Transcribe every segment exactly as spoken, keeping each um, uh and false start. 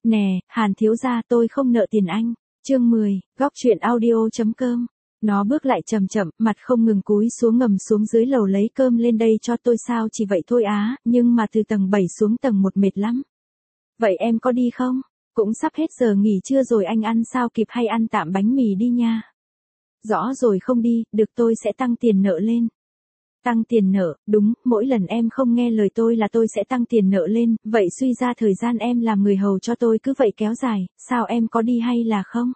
Nè, Hàn thiếu gia tôi không nợ tiền anh. Chương mười, góc truyện audio chấm com. Nó bước lại chậm chậm, mặt không ngừng cúi xuống ngầm xuống dưới lầu lấy cơm lên đây cho tôi sao chỉ vậy thôi á, nhưng mà từ tầng bảy xuống tầng một mệt lắm. Vậy em có đi không? Cũng sắp hết giờ nghỉ trưa rồi anh ăn sao kịp hay ăn tạm bánh mì đi nha. Rõ rồi không đi, được tôi sẽ tăng tiền nợ lên. Tăng tiền nợ, đúng, mỗi lần em không nghe lời tôi là tôi sẽ tăng tiền nợ lên, vậy suy ra thời gian em làm người hầu cho tôi cứ vậy kéo dài, sao em có đi hay là không?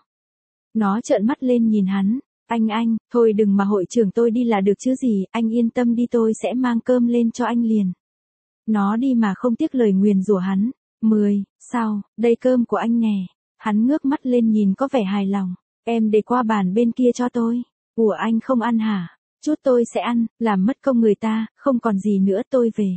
Nó trợn mắt lên nhìn hắn, anh anh, thôi đừng mà hội trưởng tôi đi là được chứ gì, anh yên tâm đi tôi sẽ mang cơm lên cho anh liền. Nó đi mà không tiếc lời nguyền rủa hắn. Mười, sao, đây cơm của anh nè. Hắn ngước mắt lên nhìn có vẻ hài lòng, em để qua bàn bên kia cho tôi. Ủa anh không ăn hả? Chút tôi sẽ ăn, làm mất công người ta, không còn gì nữa tôi về.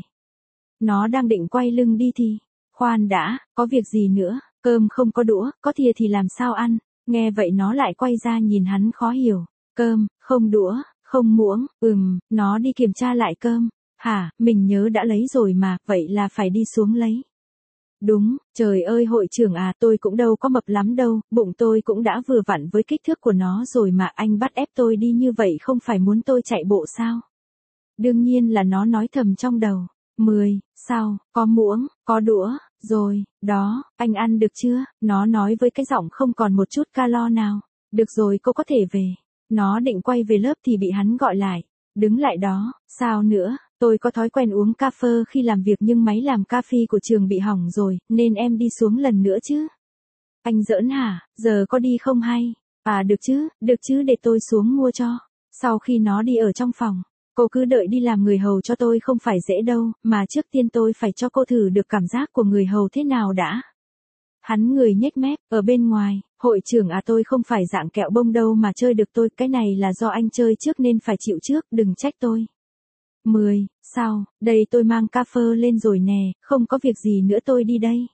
Nó đang định quay lưng đi thì, khoan đã, có việc gì nữa, cơm không có đũa, có thìa thì làm sao ăn, nghe vậy nó lại quay ra nhìn hắn khó hiểu, cơm, không đũa, không muỗng, ừm, nó đi kiểm tra lại cơm, hả, mình nhớ đã lấy rồi mà, vậy là phải đi xuống lấy. Đúng, trời ơi hội trưởng à tôi cũng đâu có mập lắm đâu, bụng tôi cũng đã vừa vặn với kích thước của nó rồi mà anh bắt ép tôi đi như vậy không phải muốn tôi chạy bộ sao? Đương nhiên là nó nói thầm trong đầu. Mười, sao, có muỗng, có đũa, rồi, đó, anh ăn được chưa? Nó nói với cái giọng không còn một chút calo nào. Được rồi cô có thể về. Nó định quay về lớp thì bị hắn gọi lại. Đứng lại đó, sao nữa? Tôi có thói quen uống cà phê khi làm việc nhưng máy làm cà phê của trường bị hỏng rồi, nên em đi xuống lần nữa chứ. Anh giỡn hả, giờ có đi không hay? À được chứ, được chứ để tôi xuống mua cho. Sau khi nó đi ở trong phòng, cô cứ đợi đi làm người hầu cho tôi không phải dễ đâu, mà trước tiên tôi phải cho cô thử được cảm giác của người hầu thế nào đã. Hắn người nhếch mép, ở bên ngoài, hội trưởng à tôi không phải dạng kẹo bông đâu mà chơi được tôi, cái này là do anh chơi trước nên phải chịu trước, đừng trách tôi. Mười, sao, đây tôi mang cà phê lên rồi nè, không có việc gì nữa tôi đi đây.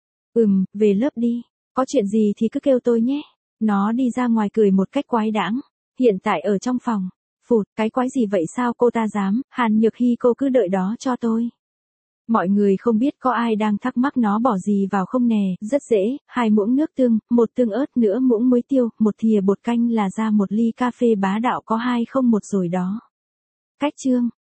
Ừm, về lớp đi, có chuyện gì thì cứ kêu tôi nhé. Nó đi ra ngoài cười một cách quái đãng, hiện tại ở trong phòng, phụt, cái quái gì vậy sao cô ta dám, Hàn Nhược Hy cô cứ đợi đó cho tôi. Mọi người không biết có ai đang thắc mắc nó bỏ gì vào không nè, rất dễ, hai muỗng nước tương, một tương ớt nữa muỗng muối tiêu, một thìa bột canh là ra một ly cà phê bá đạo có hai không một rồi đó. Cách chương